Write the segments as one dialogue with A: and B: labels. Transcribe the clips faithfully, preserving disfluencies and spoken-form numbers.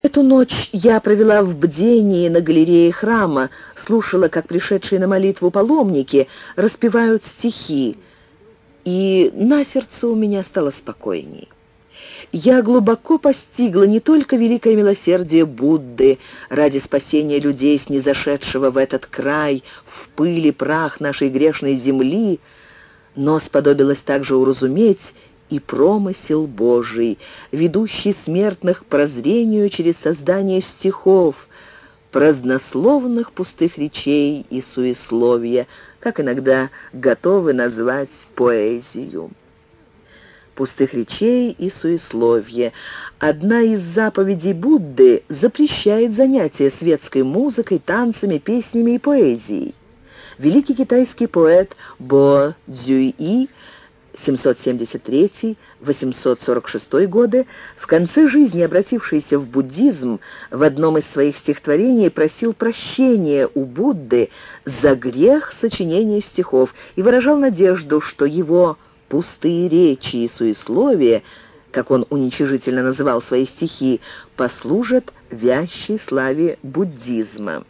A: Эту ночь я провела в бдении на галерее храма, слушала, как пришедшие на молитву паломники распевают стихи, и на сердце у меня стало спокойней. Я глубоко постигла не только великое милосердие Будды ради спасения людей, снизошедшего в этот край, в пыль и прах нашей грешной земли, но сподобилась также уразуметь и промысел Божий, ведущий смертных к прозрению через создание стихов, празднословных пустых речей и суесловия, как иногда готовы назвать поэзию. Пустых речей и суесловия. Одна из заповедей Будды запрещает занятия светской музыкой, танцами, песнями и поэзией. Великий китайский поэт Бо Цзюй семьсот семьдесят третий — восемьсот сорок шестой годы, в конце жизни обратившийся в буддизм, в одном из своих стихотворений просил прощения у Будды за грех сочинения стихов и выражал надежду, что его пустые речи и суесловия, как он уничижительно называл свои стихи, послужат вящей славе буддизма.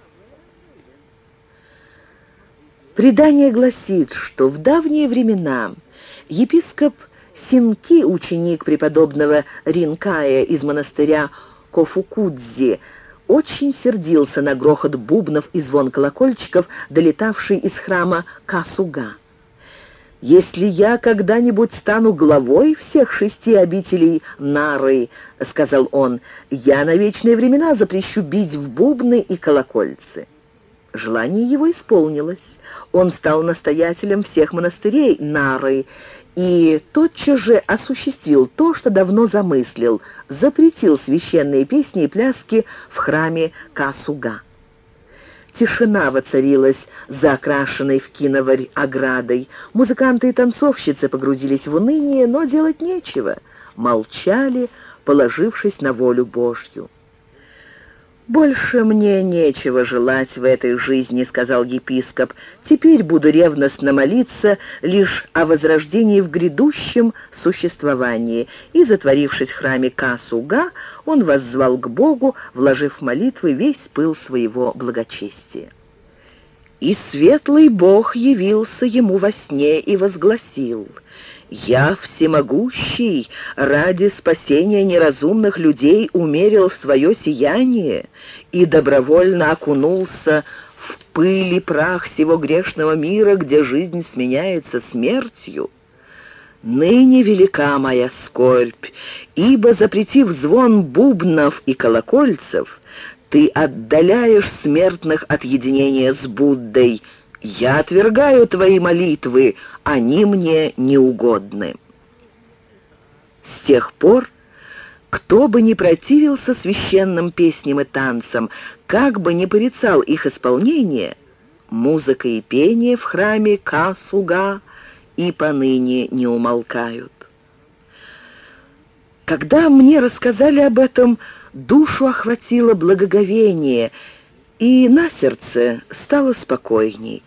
A: Предание гласит, что в давние времена епископ Синки, ученик преподобного Ринкая из монастыря Кофукудзи, очень сердился на грохот бубнов и звон колокольчиков, долетавший из храма Касуга. «Если я когда-нибудь стану главой всех шести обителей Нары, — сказал он, — я на вечные времена запрещу бить в бубны и колокольцы». Желание его исполнилось. Он стал настоятелем всех монастырей Нары и тотчас же осуществил то, что давно замыслил, запретил священные песни и пляски в храме Касуга. Тишина воцарилась за окрашенной в киноварь оградой. Музыканты и танцовщицы погрузились в уныние, но делать нечего. Молчали, положившись на волю Божью. «Больше мне нечего желать в этой жизни, — сказал епископ. Теперь буду ревностно молиться лишь о возрождении в грядущем существовании». И, затворившись в храме Касуга, он воззвал к Богу, вложив в молитвы весь пыл своего благочестия. И светлый Бог явился ему во сне и возгласил: «Я, всемогущий, ради спасения неразумных людей умерил свое сияние и добровольно окунулся в пыль и прах сего грешного мира, где жизнь сменяется смертью. Ныне велика моя скорбь, ибо, запретив звон бубнов и колокольцев, ты отдаляешь смертных от единения с Буддой. Я отвергаю твои молитвы, они мне неугодны». С тех пор, кто бы ни противился священным песням и танцам, как бы ни порицал их исполнение, музыка и пение в храме Касуга и поныне не умолкают. Когда мне рассказали об этом, душу охватило благоговение, и на сердце стало спокойней.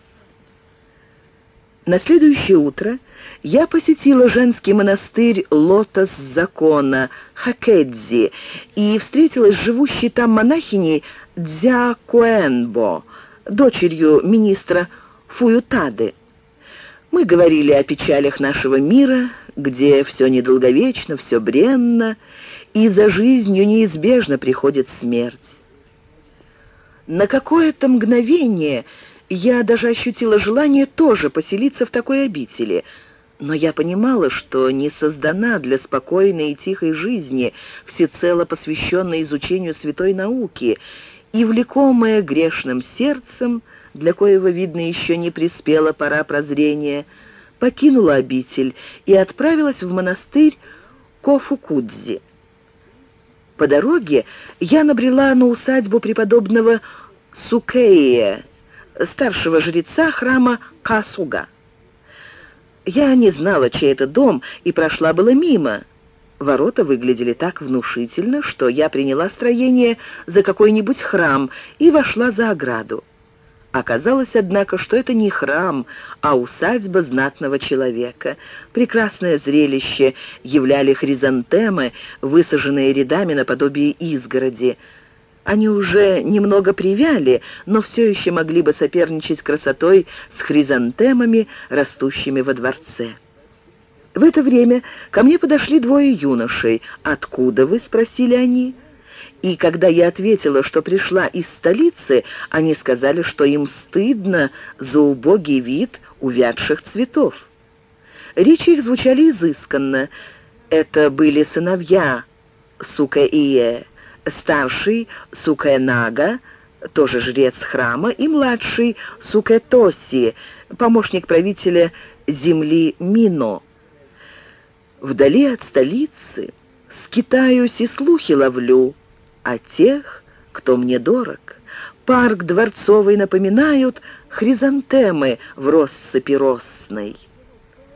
A: На следующее утро я посетила женский монастырь «Лотос закона» Хакэдзи и встретилась с живущей там монахиней Дзякуэнбо, дочерью министра Фуютады. Мы говорили о печалях нашего мира, где все недолговечно, все бренно, и за жизнью неизбежно приходит смерть. На какое-то мгновение я даже ощутила желание тоже поселиться в такой обители, но я понимала, что не создана для спокойной и тихой жизни, всецело посвященной изучению святой науки, и, влекомая грешным сердцем, для коего, видно, еще не приспела пора прозрения, покинула обитель и отправилась в монастырь Кофукудзи. По дороге я набрела на усадьбу преподобного Сукэйе, старшего жреца храма Касуга. Я не знала, чей это дом, и прошла было мимо. Ворота выглядели так внушительно, что я приняла строение за какой-нибудь храм и вошла за ограду. Оказалось, однако, что это не храм, а усадьба знатного человека. Прекрасное зрелище являли хризантемы, высаженные рядами наподобие изгороди. Они уже немного привяли, но все еще могли бы соперничать красотой с хризантемами, растущими во дворце. В это время ко мне подошли двое юношей. «Откуда вы?» — спросили они. И когда я ответила, что пришла из столицы, они сказали, что им стыдно за убогий вид увядших цветов. Речи их звучали изысканно. Это были сыновья Сукаие, старший Сукаенага, тоже жрец храма, и младший Сукаетоси, помощник правителя земли Мино. Вдали от столицы скитаюсь и слухи ловлю о тех, кто мне дорог. Парк дворцовый напоминают хризантемы в россыпи росной.